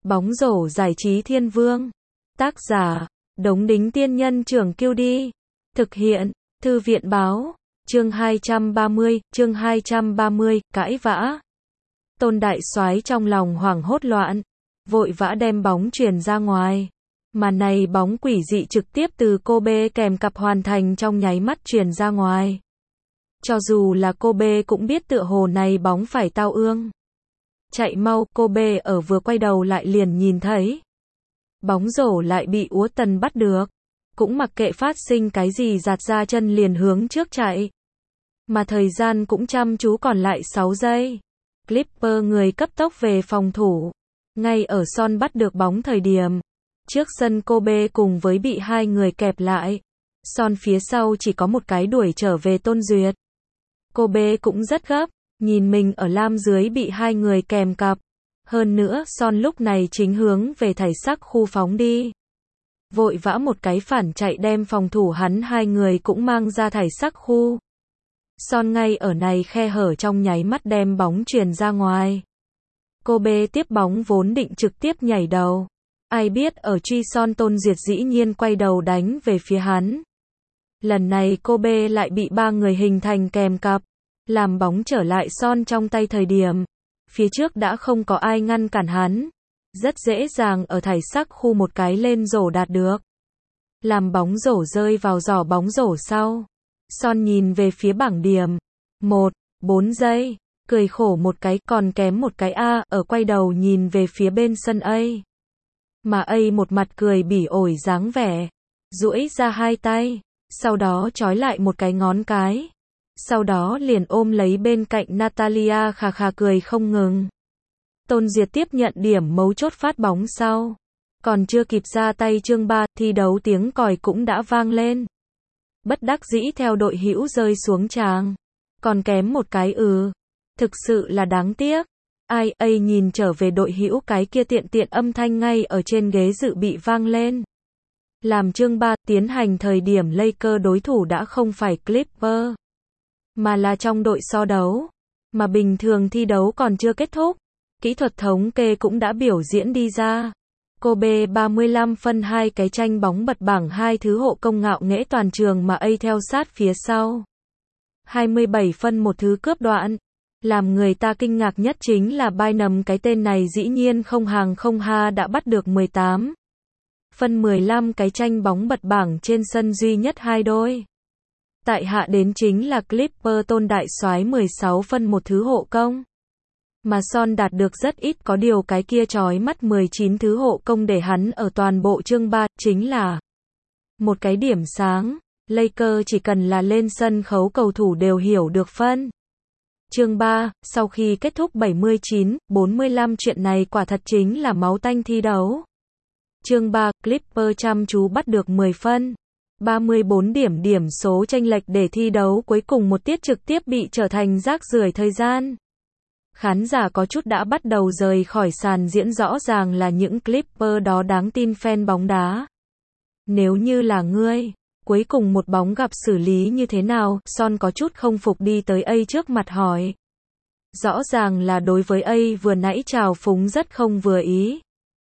Bóng rổ giải trí thiên vương. Tác giả, Đống Đính Tiên Nhân Trưởng Kiêu Đi. Thực hiện, Thư viện Báo. Chương 230, cãi vã. Tôn Đại Soái trong lòng hoảng hốt loạn, vội vã đem bóng truyền ra ngoài. Mà này bóng quỷ dị trực tiếp từ Kobe kèm cặp hoàn thành trong nháy mắt truyền ra ngoài. Cho dù là Kobe cũng biết tựa hồ này bóng phải tao ương. Chạy mau, Kobe ở vừa quay đầu lại liền nhìn thấy. Bóng rổ lại bị Úa Tần bắt được. Cũng mặc kệ phát sinh cái gì giạt ra chân liền hướng trước chạy. Mà thời gian cũng chăm chú còn lại 6 giây. Clipper người cấp tốc về phòng thủ. Ngay ở Son bắt được bóng thời điểm. Trước sân Kobe cùng với bị hai người kẹp lại. Son phía sau chỉ có một cái đuổi trở về Tôn Duyệt. Kobe cũng rất gấp. Nhìn mình ở lam dưới bị hai người kèm cặp. Hơn nữa, Son lúc này chính hướng về thảy sắc khu phóng đi. Vội vã một cái phản chạy đem phòng thủ hắn hai người cũng mang ra thảy sắc khu. Son ngay ở này khe hở trong nháy mắt đem bóng truyền ra ngoài. Kobe tiếp bóng vốn định trực tiếp nhảy đầu. Ai biết ở truy Son Tôn Duyệt dĩ nhiên quay đầu đánh về phía hắn. Lần này Kobe lại bị ba người hình thành kèm cặp. Làm bóng trở lại Son trong tay thời điểm. Phía trước đã không có ai ngăn cản hắn. Rất dễ dàng ở thảy sắc khu một cái lên rổ đạt được. Làm bóng rổ rơi vào giỏ bóng rổ sau. Son nhìn về phía bảng điểm. 4 giây. Cười khổ một cái còn kém một cái A ở quay đầu nhìn về phía bên sân A. Mà A một mặt cười bỉ ổi dáng vẻ. Duỗi ra hai tay. Sau đó trói lại một cái ngón cái. Sau đó liền ôm lấy bên cạnh Natalia khà khà cười không ngừng. Tôn Duyệt tiếp nhận điểm mấu chốt phát bóng sau. Còn chưa kịp ra tay chương 3, thi đấu tiếng còi cũng đã vang lên. Bất đắc dĩ theo đội hữu rơi xuống tràng. Còn kém một cái Thực sự là đáng tiếc. Ai nhìn trở về đội hữu cái kia tiện âm thanh ngay ở trên ghế dự bị vang lên. Làm chương 3 tiến hành thời điểm Lakers đối thủ đã không phải Clipper. Mà là trong đội so đấu. Mà bình thường thi đấu còn chưa kết thúc. Kỹ thuật thống kê cũng đã biểu diễn đi ra. Kobe 35 phân 2 cái tranh bóng bật bảng 2 thứ hộ công ngạo nghễ toàn trường mà A theo sát phía sau. 27 phân một thứ cướp đoạn. Làm người ta kinh ngạc nhất chính là Bynum cái tên này dĩ nhiên không hàng không ha đã bắt được 18 phân 15 cái tranh bóng bật bảng trên sân duy nhất hai đôi. Tại hạ đến chính là Clipper Tôn Đại Soái 16 phân một thứ hộ công. Mà Son đạt được rất ít có điều cái kia chói mắt 19 thứ hộ công để hắn ở toàn bộ chương 3 chính là một cái điểm sáng. Lakers chỉ cần là lên sân khấu cầu thủ đều hiểu được phân. Chương 3, sau khi kết thúc 79-45 chuyện này quả thật chính là máu tanh thi đấu. Chương 3, Clipper chăm chú bắt được 10 phân. 34 điểm số chênh lệch để thi đấu cuối cùng một tiết trực tiếp bị trở thành rác rưởi thời gian. Khán giả có chút đã bắt đầu rời khỏi sàn diễn rõ ràng là những Clipper đó đáng tin fan bóng đá. Nếu như là ngươi, cuối cùng một bóng gặp xử lý như thế nào? Son có chút không phục đi tới A trước mặt hỏi. Rõ ràng là đối với A vừa nãy trào phúng rất không vừa ý.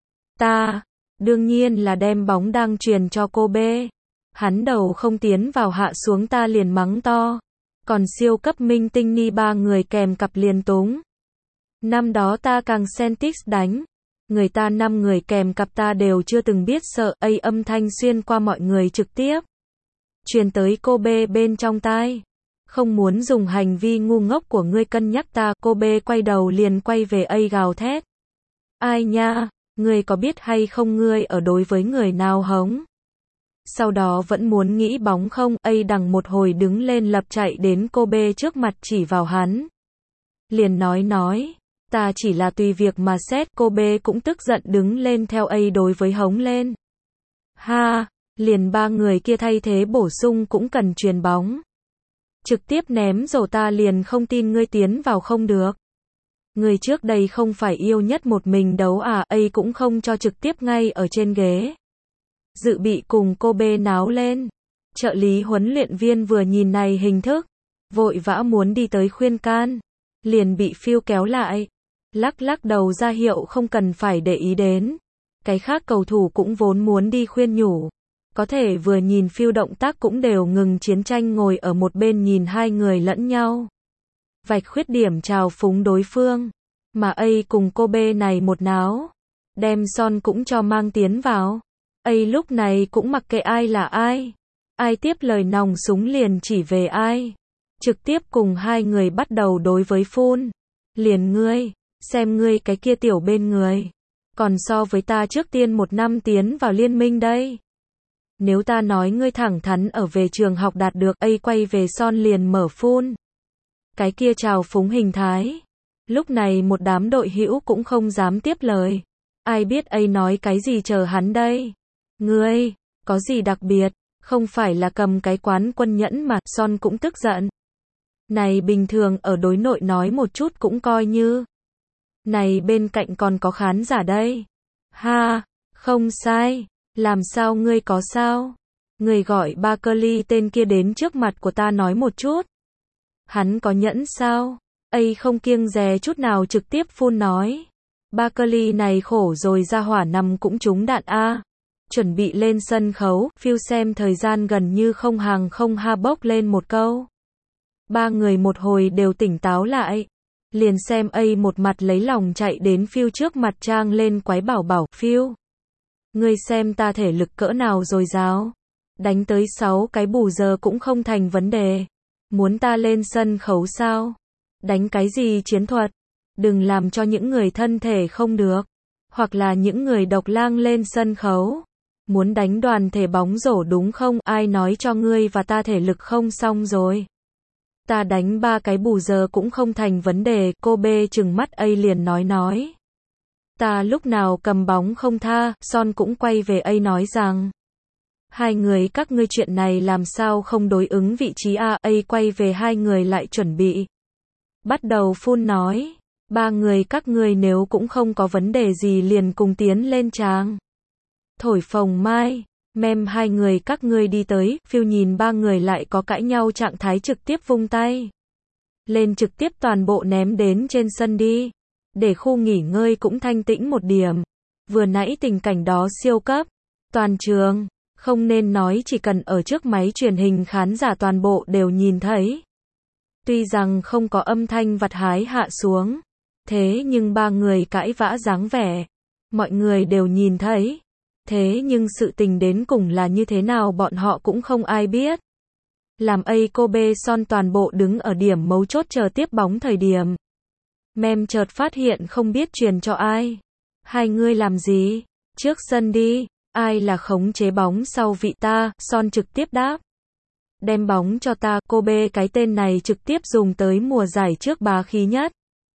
Đương nhiên là đem bóng đang truyền cho Kobe. Hắn đầu không tiến vào hạ xuống ta liền mắng to. Còn siêu cấp minh tinh ni ba người kèm cặp liền túng. Năm đó ta càng Celtics đánh. Người ta 5 người kèm cặp ta đều chưa từng biết sợ. A âm thanh xuyên qua mọi người trực tiếp. Truyền tới Kobe bên trong tai. Không muốn dùng hành vi ngu ngốc của ngươi cân nhắc ta. Kobe quay đầu liền quay về A gào thét. Ai nha, ngươi có biết hay không ngươi ở đối với người nào hống? Sau đó vẫn muốn nghĩ bóng không? A đằng một hồi đứng lên lập chạy đến Kobe trước mặt chỉ vào hắn. Liền nói, ta chỉ là tùy việc mà xét. Kobe cũng tức giận đứng lên theo A đối với hống lên. Ha, liền ba người kia thay thế bổ sung cũng cần truyền bóng. Trực tiếp ném rổ ta liền không tin ngươi tiến vào không được. Người trước đây không phải yêu nhất một mình đấu à? A cũng không cho trực tiếp ngay ở trên ghế. Dự bị cùng Kobe náo lên. Trợ lý huấn luyện viên vừa nhìn này hình thức. Vội vã muốn đi tới khuyên can. Liền bị Phil kéo lại. lắc lắc đầu ra hiệu không cần phải để ý đến. Cái khác cầu thủ cũng vốn muốn đi khuyên nhủ. Có thể vừa nhìn Phil động tác cũng đều ngừng chiến tranh ngồi ở một bên nhìn hai người lẫn nhau. Vạch khuyết điểm trào phúng đối phương. Mà A cùng cô B này một náo. Đem Son cũng cho mang tiến vào. A lúc này cũng mặc kệ ai là ai. Ai tiếp lời nòng súng liền chỉ về ai. Trực tiếp cùng hai người bắt đầu đối với Phun. Liền ngươi, xem ngươi cái kia tiểu bên người. Còn so với ta trước tiên 1 năm tiến vào liên minh đây. Nếu ta nói ngươi thẳng thắn ở về trường học đạt được, A quay về Son liền mở Phun. Cái kia trào phúng hình thái. Lúc này một đám đội hữu cũng không dám tiếp lời. Ai biết A nói cái gì chờ hắn đây. Ngươi, có gì đặc biệt, không phải là cầm cái quán quân nhẫn mà. Son cũng tức giận. Này bình thường ở đối nội nói một chút cũng coi như. Này bên cạnh còn có khán giả đây. Ha, không sai. Làm sao ngươi có sao? Ngươi gọi Barkley tên kia đến trước mặt của ta nói một chút. Hắn có nhẫn sao? A không kiêng dè chút nào trực tiếp phun nói. Barkley này khổ rồi ra hỏa nằm cũng trúng đạn a. Chuẩn bị lên sân khấu, Phil xem thời gian gần như không hàng không ha bốc lên một câu. Ba người một hồi đều tỉnh táo lại. Liền xem A một mặt lấy lòng chạy đến Phil trước mặt trang lên quái bảo Phil. Ngươi xem ta thể lực cỡ nào dồi dào. Đánh tới 6 cái bù giờ cũng không thành vấn đề. Muốn ta lên sân khấu sao? Đánh cái gì chiến thuật? Đừng làm cho những người thân thể không được. Hoặc là những người độc lang lên sân khấu. Muốn đánh đoàn thể bóng rổ đúng không? Ai nói cho ngươi và ta thể lực không xong rồi. Ta đánh 3 cái bù giờ cũng không thành vấn đề. Cô B trừng mắt A liền nói. Ta lúc nào cầm bóng không tha. Son cũng quay về A nói rằng. Hai người các ngươi chuyện này làm sao không đối ứng vị trí a. A quay về hai người lại chuẩn bị. Bắt đầu phun nói. Ba người các ngươi nếu cũng không có vấn đề gì liền cùng tiến lên tràng. Thổi phồng mai. Mem hai người các ngươi đi tới. Phil nhìn ba người lại có cãi nhau trạng thái trực tiếp vung tay. Lên trực tiếp toàn bộ ném đến trên sân đi. Để khu nghỉ ngơi cũng thanh tĩnh một điểm. Vừa nãy tình cảnh đó siêu cấp. Toàn trường. Không nên nói chỉ cần ở trước máy truyền hình khán giả toàn bộ đều nhìn thấy. Tuy rằng không có âm thanh vặt hái hạ xuống. Thế nhưng ba người cãi vã dáng vẻ. Mọi người đều nhìn thấy. Thế nhưng sự tình đến cùng là như thế nào bọn họ cũng không ai biết. Làm A cô B Son toàn bộ đứng ở điểm mấu chốt chờ tiếp bóng thời điểm. Mem chợt phát hiện không biết truyền cho ai. Hai ngươi làm gì? Trước sân đi. Ai là khống chế bóng sau vị ta? Son trực tiếp đáp. Đem bóng cho ta. Cô B cái tên này trực tiếp dùng tới mùa giải trước bá khí nhất.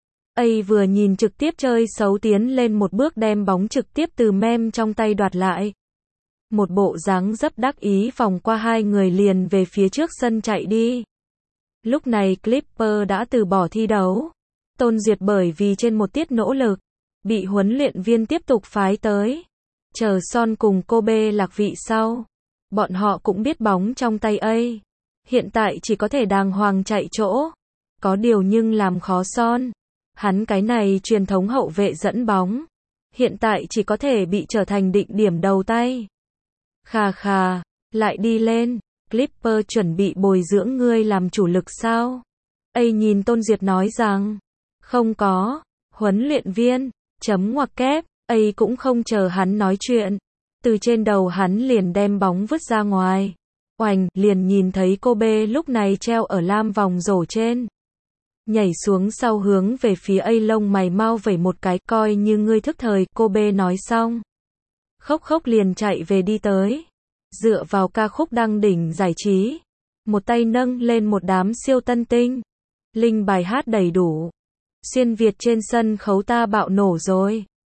A vừa nhìn trực tiếp chơi xấu tiến lên một bước đem bóng trực tiếp từ Mem trong tay đoạt lại. Một bộ dáng dấp đắc ý vòng qua hai người liền về phía trước sân chạy đi. Lúc này Clipper đã từ bỏ thi đấu. Tôn Duyệt bởi vì trên một tiết nỗ lực, bị huấn luyện viên tiếp tục phái tới. Chờ Son cùng cô B lạc vị sau. Bọn họ cũng biết bóng trong tay A. Hiện tại chỉ có thể đàng hoàng chạy chỗ. Có điều nhưng làm khó Son. Hắn cái này truyền thống hậu vệ dẫn bóng. Hiện tại chỉ có thể bị trở thành định điểm đầu tay. Khà khà, lại đi lên. Clipper chuẩn bị bồi dưỡng ngươi làm chủ lực sao? A nhìn Tôn Duyệt nói rằng. Không có. Huấn luyện viên. Chấm ngoặc kép. A cũng không chờ hắn nói chuyện. Từ trên đầu hắn liền đem bóng vứt ra ngoài. Oành, liền nhìn thấy cô B lúc này treo ở lam vòng rổ trên. Nhảy xuống sau hướng về phía A lông mày mau vẩy một cái, coi như ngươi thức thời, cô B nói xong. Khóc khóc liền chạy về đi tới. Dựa vào ca khúc đăng đỉnh giải trí. Một tay nâng lên một đám siêu tân tinh. Linh bài hát đầy đủ. Xuyên Việt trên sân khấu ta bạo nổ rồi.